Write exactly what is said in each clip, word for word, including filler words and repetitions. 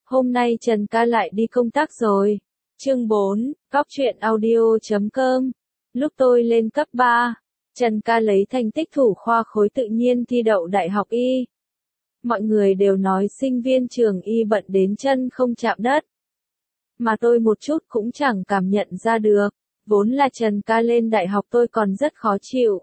Hôm nay Trần ca lại đi công tác rồi. Chương bốn, Cóc truyện audio chấm com. Lúc tôi lên cấp ba, Trần ca lấy thành tích thủ khoa khối tự nhiên thi đậu đại học y. Mọi người đều nói sinh viên trường y bận đến chân không chạm đất. Mà tôi một chút cũng chẳng cảm nhận ra được. Vốn là Trần ca lên đại học tôi còn rất khó chịu.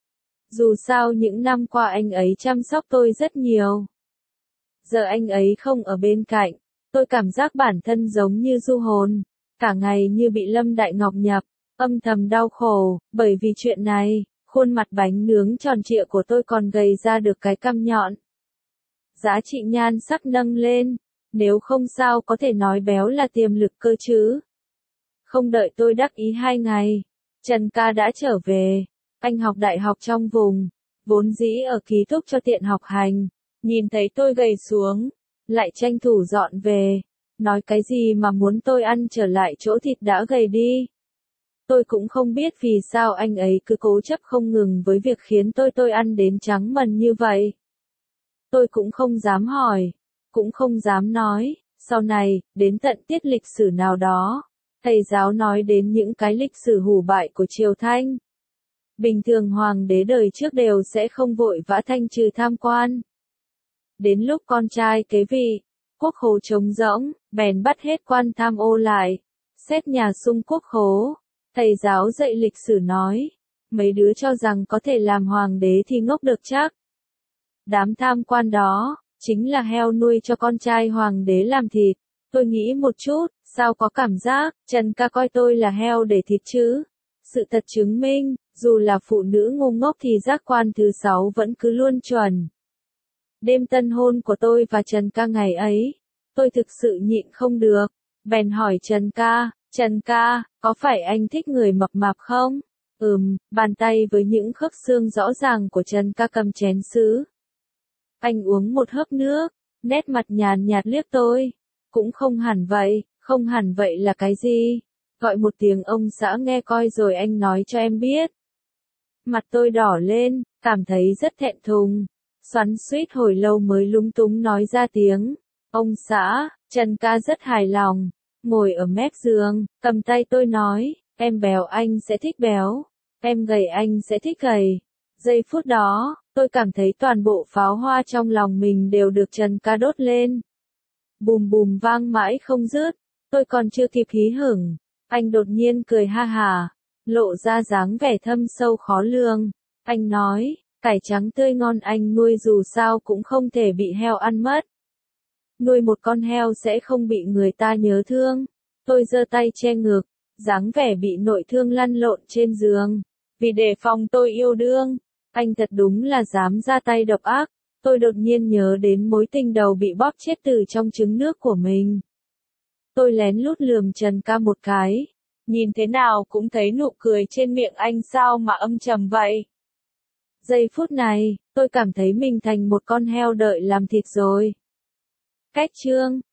Dù sao những năm qua anh ấy chăm sóc tôi rất nhiều. Giờ anh ấy không ở bên cạnh, tôi cảm giác bản thân giống như du hồn, cả ngày như bị Lâm Đại Ngọc nhập, âm thầm đau khổ, bởi vì chuyện này, khuôn mặt bánh nướng tròn trịa của tôi còn gầy ra được cái cằm nhọn. Giá trị nhan sắc nâng lên, nếu không sao có thể nói béo là tiềm lực cơ chứ. Không đợi tôi đắc ý hai ngày, Trần ca đã trở về, anh học đại học trong vùng, vốn dĩ ở ký túc cho tiện học hành. Nhìn thấy tôi gầy xuống, lại tranh thủ dọn về, nói cái gì mà muốn tôi ăn trở lại chỗ thịt đã gầy đi. Tôi cũng không biết vì sao anh ấy cứ cố chấp không ngừng với việc khiến tôi tôi ăn đến trắng mần như vậy. Tôi cũng không dám hỏi, cũng không dám nói, sau này, đến tận tiết lịch sử nào đó, thầy giáo nói đến những cái lịch sử hủ bại của Triều Thanh. Bình thường hoàng đế đời trước đều sẽ không vội vã thanh trừ tham quan. Đến lúc con trai kế vị, quốc khố trống rỗng, bèn bắt hết quan tham ô lại, xét nhà sung quốc khố. Thầy giáo dạy lịch sử nói, mấy đứa cho rằng có thể làm hoàng đế thì ngốc được chắc. Đám tham quan đó, chính là heo nuôi cho con trai hoàng đế làm thịt. Tôi nghĩ một chút, sao có cảm giác, Trần ca coi tôi là heo để thịt chứ? Sự thật chứng minh, dù là phụ nữ ngu ngốc thì giác quan thứ sáu vẫn cứ luôn chuẩn. Đêm tân hôn của tôi và Trần ca ngày ấy, tôi thực sự nhịn không được, bèn hỏi Trần ca, Trần ca, có phải anh thích người mập mạp không? Ừm, bàn tay với những khớp xương rõ ràng của Trần ca cầm chén sứ. Anh uống một hớp nước, nét mặt nhàn nhạt liếc tôi, cũng không hẳn vậy, không hẳn vậy là cái gì? Gọi một tiếng ông xã nghe coi rồi anh nói cho em biết. Mặt tôi đỏ lên, cảm thấy rất thẹn thùng. Xoắn xuýt hồi lâu mới lúng túng nói ra tiếng, ông xã. Trần ca rất hài lòng, ngồi ở mép giường, cầm tay tôi nói, em béo anh sẽ thích béo, em gầy anh sẽ thích gầy. Giây phút đó, tôi cảm thấy toàn bộ pháo hoa trong lòng mình đều được Trần ca đốt lên. Bùm bùm vang mãi không dứt, tôi còn chưa kịp hí hửng, anh đột nhiên cười ha hà, lộ ra dáng vẻ thâm sâu khó lường. Anh nói, cải trắng tươi ngon anh nuôi dù sao cũng không thể bị heo ăn mất. Nuôi một con heo sẽ không bị người ta nhớ thương. Tôi giơ tay che ngực, dáng vẻ bị nội thương lăn lộn trên giường. Vì đề phòng tôi yêu đương, anh thật đúng là dám ra tay độc ác. Tôi đột nhiên nhớ đến mối tình đầu bị bóp chết từ trong trứng nước của mình. Tôi lén lút lườm Trần ca một cái. Nhìn thế nào cũng thấy nụ cười trên miệng anh sao mà âm trầm vậy. Giây phút này, tôi cảm thấy mình thành một con heo đợi làm thịt rồi. Cách chương